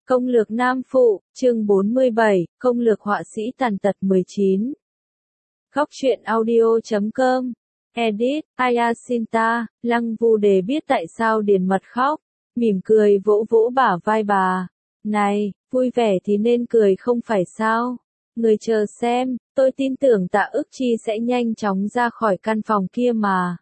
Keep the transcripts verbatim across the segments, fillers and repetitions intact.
Công lược nam phụ, chương bốn mươi bảy, công lược họa sĩ tàn tật mười chín. Góc truyện audio chấm com. Edit, Ayasinta, Lăng Vu Đề biết tại sao Điền Mật khóc, mỉm cười vỗ vỗ bả vai bà. Này, vui vẻ thì nên cười không phải sao? Người chờ xem, tôi tin tưởng Tạ Ức Chi sẽ nhanh chóng ra khỏi căn phòng kia mà.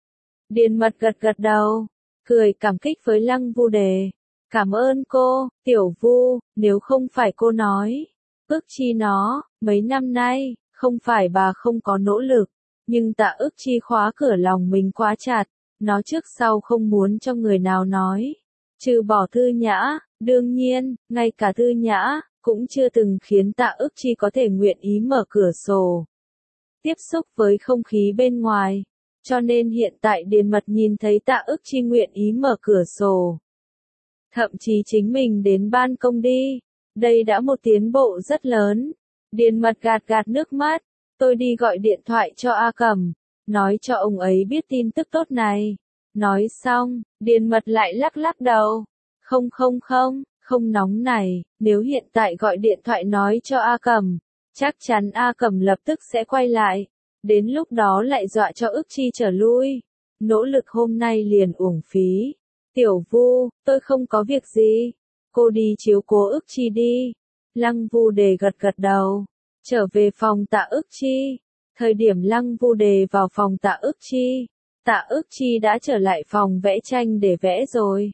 Điền Mật gật gật đầu, cười cảm kích với Lăng Vu Đề. Cảm ơn cô, Tiểu Vu, nếu không phải cô nói, Ức Chi nó, mấy năm nay, không phải bà không có nỗ lực, nhưng Tạ Ức Chi khóa cửa lòng mình quá chặt, nó trước sau không muốn cho người nào nói. Trừ bỏ Thư Nhã, đương nhiên, ngay cả Thư Nhã, cũng chưa từng khiến Tạ Ức Chi có thể nguyện ý mở cửa sổ. Tiếp xúc với không khí bên ngoài, cho nên hiện tại Điền Mật nhìn thấy Tạ Ức Chi nguyện ý mở cửa sổ. Thậm chí chính mình đến ban công đi, đây đã một tiến bộ rất lớn. Điền Mật gạt gạt nước mắt, tôi đi gọi điện thoại cho A Cẩm, nói cho ông ấy biết tin tức tốt này. Nói xong, Điền Mật lại lắc lắc đầu, không không không, không nóng này, nếu hiện tại gọi điện thoại nói cho A Cẩm, chắc chắn A Cẩm lập tức sẽ quay lại, đến lúc đó lại dọa cho Ức Chi trở lui, nỗ lực hôm nay liền uổng phí. Tiểu Vu, tôi không có việc gì, cô đi chiếu cố Ức Chi đi. Lăng Vu Đề gật gật đầu, trở về phòng Tạ Ức Chi. Thời điểm Lăng Vu Đề vào phòng Tạ Ức Chi, Tạ Ức Chi đã trở lại phòng vẽ tranh để vẽ rồi.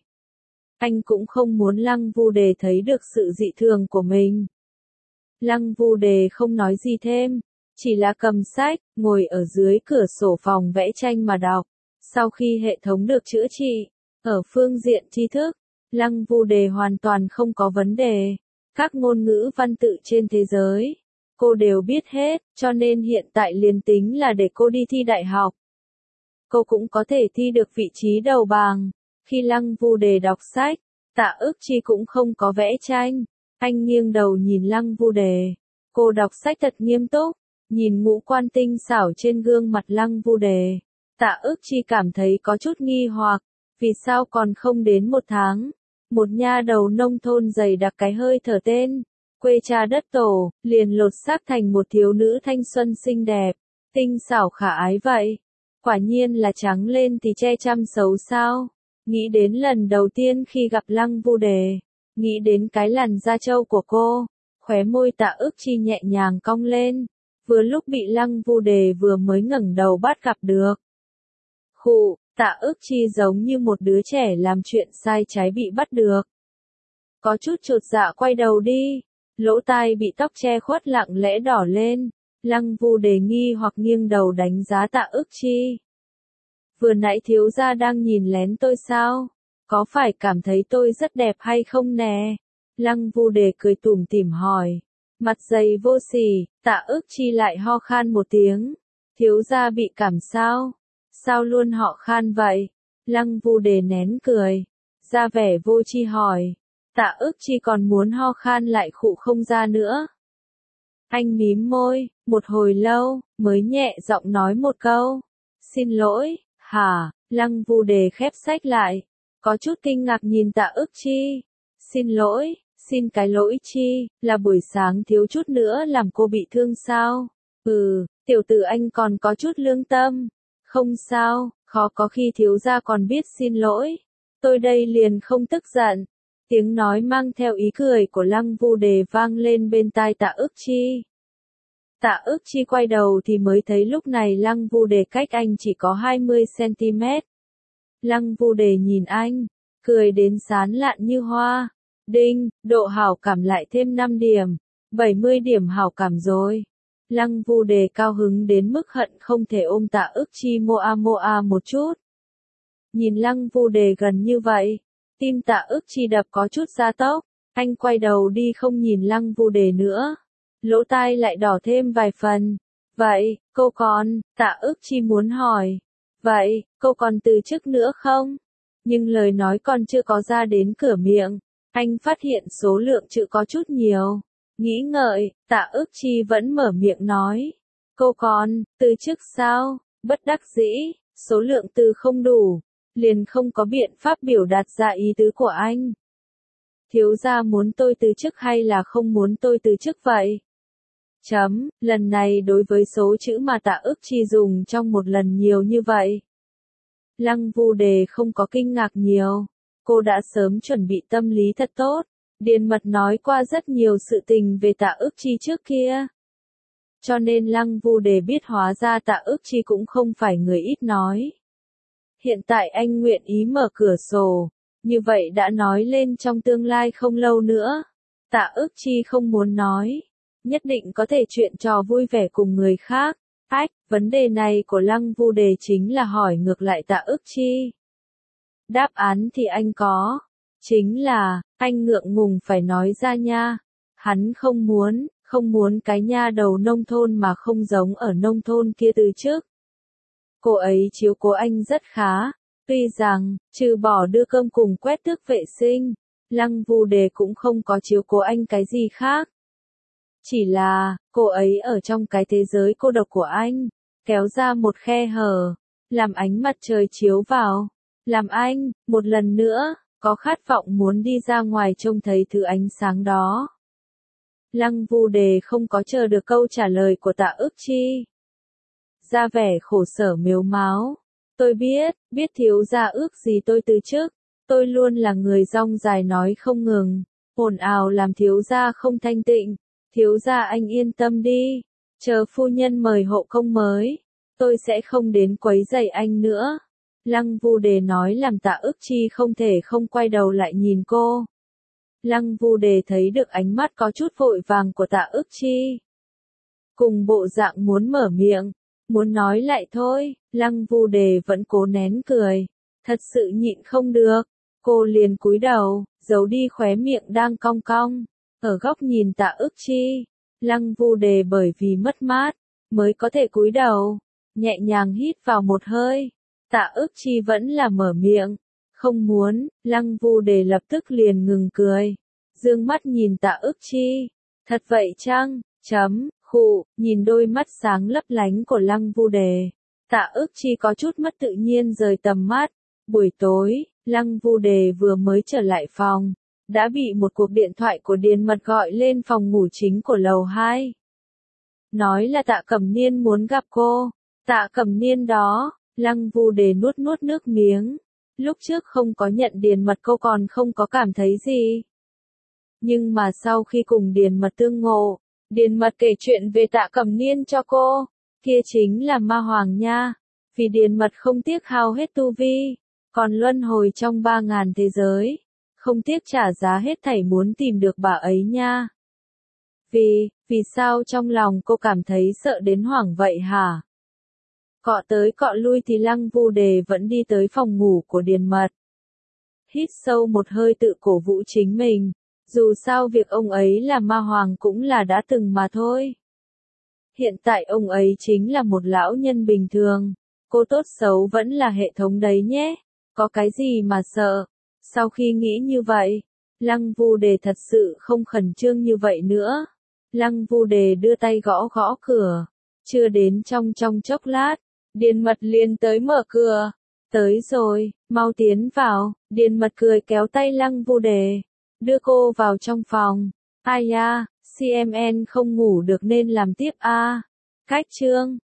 Anh cũng không muốn Lăng Vu Đề thấy được sự dị thường của mình. Lăng Vu Đề không nói gì thêm, chỉ là cầm sách, ngồi ở dưới cửa sổ phòng vẽ tranh mà đọc. Sau khi hệ thống được chữa trị, ở phương diện tri thức, Lăng Vu Đề hoàn toàn không có vấn đề. Các ngôn ngữ văn tự trên thế giới, cô đều biết hết, cho nên hiện tại liền tính là để cô đi thi đại học, cô cũng có thể thi được vị trí đầu bảng. Khi Lăng Vu Đề đọc sách, Tạ Ức Chi cũng không có vẽ tranh. Anh nghiêng đầu nhìn Lăng Vu Đề. Cô đọc sách thật nghiêm túc, nhìn ngũ quan tinh xảo trên gương mặt Lăng Vu Đề. Tạ Ức Chi cảm thấy có chút nghi hoặc. Vì sao còn không đến một tháng, một nha đầu nông thôn dày đặc cái hơi thở tên, quê cha đất tổ, liền lột xác thành một thiếu nữ thanh xuân xinh đẹp, tinh xảo khả ái vậy. Quả nhiên là trắng lên thì che chăm xấu sao. Nghĩ đến lần đầu tiên khi gặp Lăng Vu Đề, nghĩ đến cái làn da trâu của cô, khóe môi Tạ Ức Chi nhẹ nhàng cong lên, vừa lúc bị Lăng Vu Đề vừa mới ngẩng đầu bắt gặp được. Khụ, Tạ Ức Chi giống như một đứa trẻ làm chuyện sai trái bị bắt được. Có chút chột dạ quay đầu đi, lỗ tai bị tóc che khuất lặng lẽ đỏ lên. Lăng Vu Đề nghi hoặc nghiêng đầu đánh giá Tạ Ức Chi. Vừa nãy thiếu gia đang nhìn lén tôi sao? Có phải cảm thấy tôi rất đẹp hay không nè? Lăng Vu Đề cười tủm tỉm hỏi. Mặt dày vô sỉ, Tạ Ức Chi lại ho khan một tiếng. Thiếu gia bị cảm sao? Sao luôn họ khan vậy? Lăng Vu Đề nén cười, ra vẻ vô tri hỏi. Tạ Ức Chi còn muốn ho khan lại khụ không ra nữa. Anh mím môi, một hồi lâu, mới nhẹ giọng nói một câu. Xin lỗi, hả? Lăng Vu Đề khép sách lại, có chút kinh ngạc nhìn Tạ Ức Chi. Xin lỗi, xin cái lỗi chi, là buổi sáng thiếu chút nữa làm cô bị thương sao? Ừ, tiểu tử anh còn có chút lương tâm. Không sao, khó có khi thiếu gia còn biết xin lỗi. Tôi đây liền không tức giận. Tiếng nói mang theo ý cười của Lăng Vu Đề vang lên bên tai Tạ Ức Chi. Tạ Ức Chi quay đầu thì mới thấy lúc này Lăng Vu Đề cách anh chỉ có hai mươi xăng-ti-mét. Lăng Vu Đề nhìn anh, cười đến sán lạn như hoa. Đinh, độ hảo cảm lại thêm năm điểm, bảy mươi điểm hảo cảm rồi. Lăng Vu Đề cao hứng đến mức hận không thể ôm Tạ Ức Chi moa moa một chút. Nhìn Lăng Vu Đề gần như vậy, tim Tạ Ức Chi đập có chút gia tốc, anh quay đầu đi không nhìn Lăng Vu Đề nữa. Lỗ tai lại đỏ thêm vài phần. Vậy, cô còn, Tạ Ức Chi muốn hỏi. Vậy, cô còn từ chức nữa không? Nhưng lời nói còn chưa có ra đến cửa miệng, anh phát hiện số lượng chữ có chút nhiều. Nghĩ ngợi, Tạ Ức Chi vẫn mở miệng nói. Cô còn, từ chức sao? Bất đắc dĩ, số lượng từ không đủ, liền không có biện pháp biểu đạt ra ý tứ của anh. Thiếu gia muốn tôi từ chức hay là không muốn tôi từ chức vậy? Chấm, lần này đối với số chữ mà Tạ Ức Chi dùng trong một lần nhiều như vậy. Lăng Vu Đề không có kinh ngạc nhiều, cô đã sớm chuẩn bị tâm lý thật tốt. Điền Mật nói qua rất nhiều sự tình về Tạ Ức Chi trước kia. Cho nên Lăng Vu Đề biết hóa ra Tạ Ức Chi cũng không phải người ít nói. Hiện tại anh nguyện ý mở cửa sổ, như vậy đã nói lên trong tương lai không lâu nữa. Tạ Ức Chi không muốn nói, nhất định có thể chuyện trò vui vẻ cùng người khác. Ách, vấn đề này của Lăng Vu Đề chính là hỏi ngược lại Tạ Ức Chi. Đáp án thì anh có, chính là, anh ngượng ngùng phải nói ra nha. Hắn không muốn, không muốn cái nha đầu nông thôn mà không giống ở nông thôn kia từ trước. Cô ấy chiếu cố anh rất khá, tuy rằng, trừ bỏ đưa cơm cùng quét tước vệ sinh, Lăng Vu Đề cũng không có chiếu cố anh cái gì khác. Chỉ là, cô ấy ở trong cái thế giới cô độc của anh, kéo ra một khe hở, làm ánh mặt trời chiếu vào, làm anh, một lần nữa, có khát vọng muốn đi ra ngoài trông thấy thứ ánh sáng đó. Lăng Vu Đề không có chờ được câu trả lời của Tạ Ức Chi. Ra vẻ khổ sở mếu máo. Tôi biết, biết thiếu gia ước gì tôi từ chức. Tôi luôn là người rong dài nói không ngừng, ồn ào làm thiếu gia không thanh tịnh. Thiếu gia anh yên tâm đi, chờ phu nhân mời hộ công mới, tôi sẽ không đến quấy rầy anh nữa. Lăng Vu Đề nói làm Tạ Ức Chi không thể không quay đầu lại nhìn cô. Lăng Vu Đề thấy được ánh mắt có chút vội vàng của Tạ Ức Chi. Cùng bộ dạng muốn mở miệng, muốn nói lại thôi, Lăng Vu Đề vẫn cố nén cười, thật sự nhịn không được, cô liền cúi đầu, giấu đi khóe miệng đang cong cong, ở góc nhìn Tạ Ức Chi. Lăng Vu Đề bởi vì mất mát, mới có thể cúi đầu, nhẹ nhàng hít vào một hơi. Tạ Ức Chi vẫn là mở miệng, không muốn, Lăng Vu Đề lập tức liền ngừng cười, dương mắt nhìn Tạ Ức Chi, thật vậy chăng, chấm, khụ, nhìn đôi mắt sáng lấp lánh của Lăng Vu Đề, Tạ Ức Chi có chút mất tự nhiên rời tầm mắt. Buổi tối, Lăng Vu Đề vừa mới trở lại phòng, đã bị một cuộc điện thoại của Điền Mật gọi lên phòng ngủ chính của lầu hai. Nói là Tạ Cẩm Niên muốn gặp cô. Tạ Cẩm Niên đó, Lăng Vu Đề nuốt nuốt nước miếng. Lúc trước không có nhận Điền Mật cô còn không có cảm thấy gì. Nhưng mà sau khi cùng Điền Mật tương ngộ, Điền Mật kể chuyện về Tạ Cẩm Niên cho cô, kia chính là ma hoàng nha. Vì Điền Mật không tiếc hao hết tu vi, còn luân hồi trong ba ngàn thế giới, không tiếc trả giá hết thảy muốn tìm được bà ấy nha. Vì, vì sao trong lòng cô cảm thấy sợ đến hoảng vậy hả? Cọ tới cọ lui thì Lăng Vu Đề vẫn đi tới phòng ngủ của Điền Mật. Hít sâu một hơi tự cổ vũ chính mình, dù sao việc ông ấy là ma hoàng cũng là đã từng mà thôi. Hiện tại ông ấy chính là một lão nhân bình thường, cô tốt xấu vẫn là hệ thống đấy nhé, có cái gì mà sợ. Sau khi nghĩ như vậy, Lăng Vu Đề thật sự không khẩn trương như vậy nữa. Lăng Vu Đề đưa tay gõ gõ cửa, chưa đến trong trong chốc lát, Điền Mật liền tới mở cửa. Tới rồi, mau tiến vào. Điền Mật cười kéo tay Lăng Vu Đề, đưa cô vào trong phòng. Ai da, xê em en không ngủ được nên làm tiếp a. Cách chương